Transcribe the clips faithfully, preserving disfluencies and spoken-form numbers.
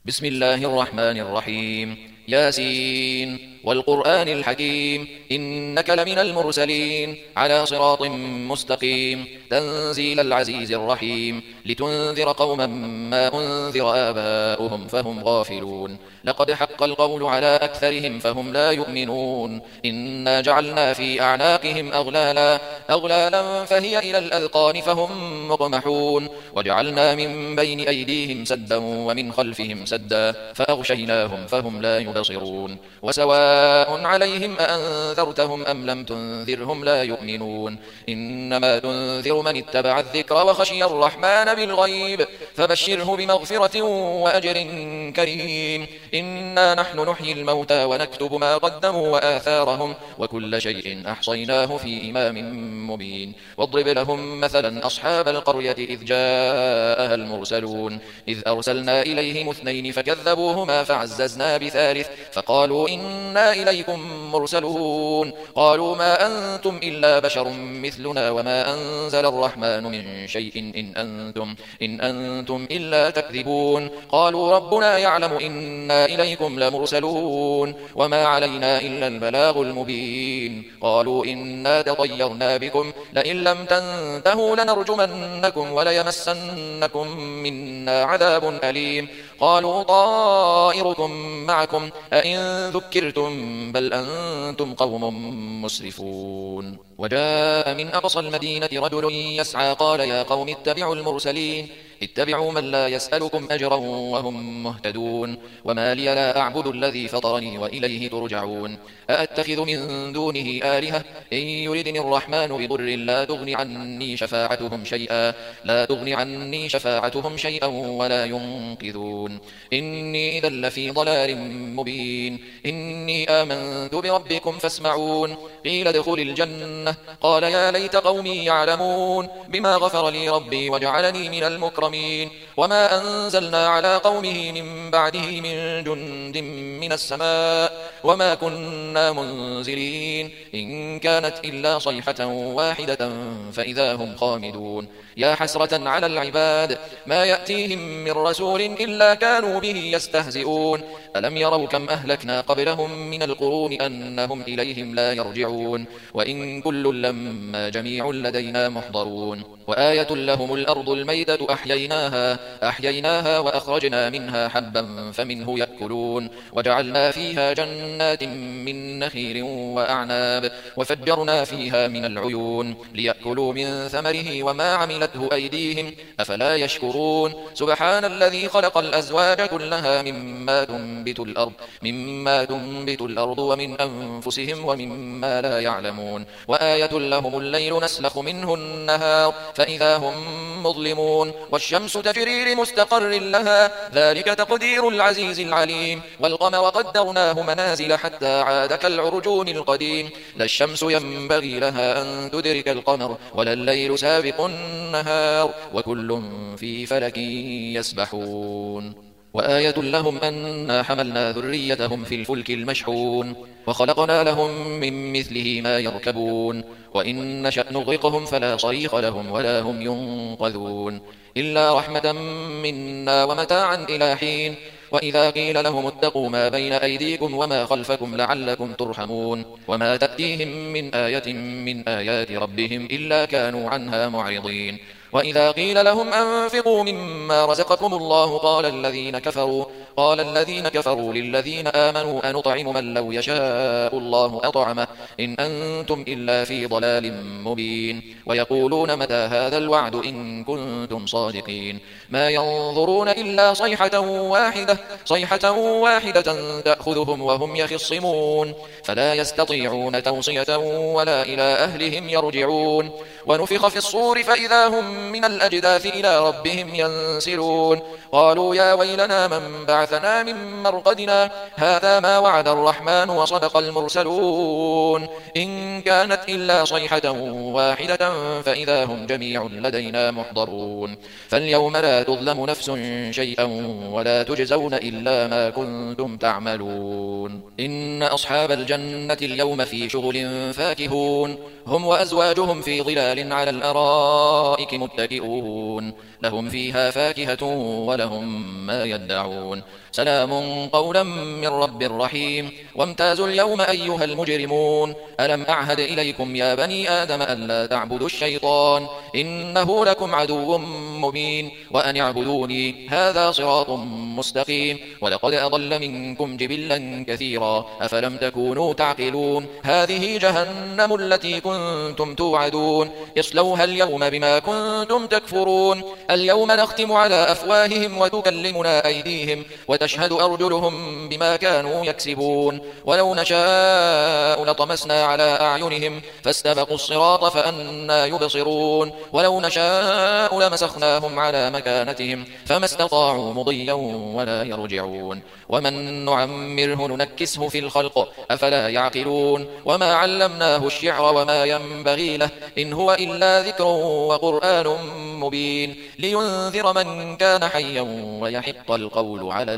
بسم الله الرحمن الرحيم. ياسين والقرآن الحكيم إنك لمن المرسلين على صراط مستقيم تنزيل العزيز الرحيم لتنذر قوما ما أنذر آباؤهم فهم غافلون لقد حق القول على أكثرهم فهم لا يؤمنون إنا جعلنا في أعناقهم أغلالا أغلالا فهي إلى الأذقان فهم مقمحون وجعلنا من بين أيديهم سدا ومن خلفهم سدا فأغشيناهم فهم لا يبصرون وسواء عليهم أأنذرتهم أم لم تنذرهم لا يؤمنون إنما تنذر من اتبع الذكر وخشي الرحمن بالغيب فبشره بمغفرة وأجر كريم إنا نحن نحيي الموتى ونكتب ما قدموا وآثارهم وكل شيء أحصيناه في إمام مبين واضرب لهم مثلا أصحاب القرية إذ جاءها المرسلون إذ أرسلنا إليهم اثنين فكذبوهما فعززنا بثالث فقالوا إنا إليكم مرسلون قالوا ما أنتم إلا بشر مثلنا وما أنزل الرحمن من شيء إن أنتم, إن أنتم إلا تكذبون قالوا ربنا يعلم إنا إليكم لمرسلون وما علينا إلا البلاغ المبين قالوا إنا تطيرنا بكم لئن لم تنتهوا لنرجمنكم وليمسنكم منا عذاب أليم قالوا طائركم معكم أئن ذكرتم بل أنتم قوم مسرفون وجاء من أقصى المدينة رجل يسعى قال يا قوم اتبعوا المرسلين اتبعوا من لا يسألكم أجرا وهم مهتدون وما لي لا أعبد الذي فطرني وإليه ترجعون أأتخذ من دونه آلهة إن يردني الرحمن بضر لا تغني عني شفاعتهم شيئا لا تغني عني شفاعتهم شيئا ولا ينقذون إني إذا لفي ضلال مبين إني آمنت بربكم فاسمعون قيل ادخل الجنة قال يا ليت قومي يعلمون بما غفر لي ربي وجعلني من المكرمين وما أنزلنا على قومه من بعده من جند من السماء وما كنا منزلين إن كانت إلا صيحة واحدة فإذا هم خامدون يا حسرة على العباد ما يأتيهم من رسول إلا كانوا به يستهزئون ألم يروا كم أهلكنا قبلهم من القرون أنهم إليهم لا يرجعون وإن كل لما جميع لدينا محضرون وآية لهم الأرض الميتة أحييناها, أحييناها وأخرجنا منها حبا فمنه يأكلون وجعلنا فيها جنات من نخيل وأعناب وفجرنا فيها من العيون ليأكلوا من ثمره وما عملته أيديهم أفلا يشكرون سبحان الذي خلق الأزواج كلها مما تنبت الأرض, مما تنبت الأرض ومن أنفسهم ومما لا يعلمون وآية لهم الليل نسلخ منه النهار فإذا هم مظلمون والشمس تجري لمستقر لها ذلك تقدير العزيز العليم والقمر قدرناه منازل حتى عاد كالعرجون القديم لا الشمس ينبغي لها أن تدرك القمر ولا الليل سابق النهار وكل في فلك يسبحون وآية لهم أنا حملنا ذريتهم في الفلك المشحون وخلقنا لهم من مثله ما يركبون وإن نشأ نغرقهم فلا صريخ لهم ولا هم ينقذون إلا رحمة منا ومتاعا إلى حين وإذا قيل لهم اتقوا ما بين أيديكم وما خلفكم لعلكم ترحمون وما تأتيهم من آية من آيات ربهم إلا كانوا عنها معرضين وإذا قيل لهم أنفقوا مما رزقكم الله قال الذين كفروا قال الذين كفروا للذين آمنوا أنطعم من لو يشاء الله أطعمه إن أنتم إلا في ضلال مبين ويقولون متى هذا الوعد إن كنتم صادقين ما ينظرون إلا صيحة واحدة صيحة واحدة تأخذهم وهم يخصمون فلا يستطيعون توصية ولا إلى أهلهم يرجعون ونفخ في الصور فإذا هم من الأجداث إلى ربهم ينسلون قالوا يا ويلنا من بعثنا من مرقدنا هذا ما وعد الرحمن وصدق المرسلون إن كانت إلا صيحة واحدة فإذا هم جميع لدينا محضرون فاليوم لا تظلم نفس شيئا ولا تجزون إلا ما كنتم تعملون إن أصحاب الجنة اليوم في شغل فاكهون هم وأزواجهم في ظلال رجال على الأرائك متكئون لهم فيها فاكهة ولهم ما يدعون سلام قولا من رب رحيم وامتازوا اليوم أيها المجرمون ألم أعهد إليكم يا بني آدم ألا تعبدوا الشيطان إنه لكم عدو مبين وأن اعبدوني هذا صراط مستقيم ولقد أضل منكم جبلا كثيرا أفلم تكونوا تعقلون هذه جهنم التي كنتم توعدون اصلوها اليوم بما كنتم تكفرون اليوم نختم على أفواههم وتكلمنا أيديهم وتشهد أرجلهم بما كانوا يكسبون ولو نشاء لطمسنا على أعينهم فاستبقوا الصراط فأنا يبصرون ولو نشاء لمسخناهم على مكانتهم فما استطاعوا مضيا ولا يرجعون ومن نعمره ننكسه في الخلق أفلا يعقلون وما علمناه الشعر وما ينبغي له إن هو إلا ذكر وقرآن مبين لينذر من كان حيا ويحق القول على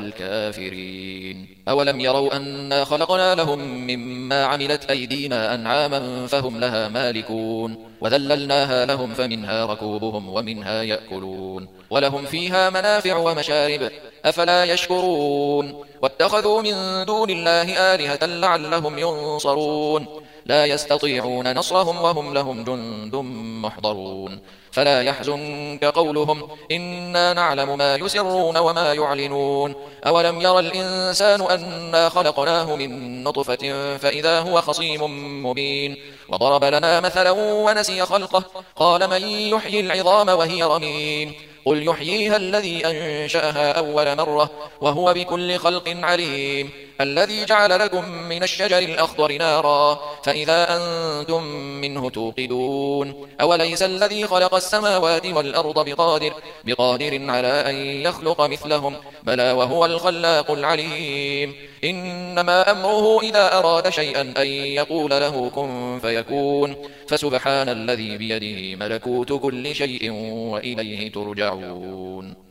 الكافرين أولم يروا أنا خلقنا لهم مما عملت أيدينا أنعاما فهم لها مالكون وذللناها لهم فمنها ركوبهم ومنها يأكلون ولهم فيها منافع ومشارب أفلا يشكرون واتخذوا من دون الله آلهة لعلهم ينصرون لا يستطيعون نصرهم وهم لهم جند محضرون فلا يحزنك قولهم إنا نعلم ما يسرون وما يعلنون أولم يرى الإنسان أنا خلقناه من نطفة فإذا هو خصيم مبين وضرب لنا مثلا ونسي خلقه قال من يحيي العظام وهي رميم قل يحييها الذي أنشأها أول مرة وهو بكل خلق عليم الذي جعل لكم من الشجر الأخضر نارا فإذا أنتم منه توقدون أوليس الذي خلق السماوات والأرض بقادر, بقادر على أن يخلق مثلهم بلى وهو الخلاق العليم إنما أمره إذا أراد شيئا أن يقول له كن فيكون فسبحان الذي بيده ملكوت كل شيء وإليه ترجعون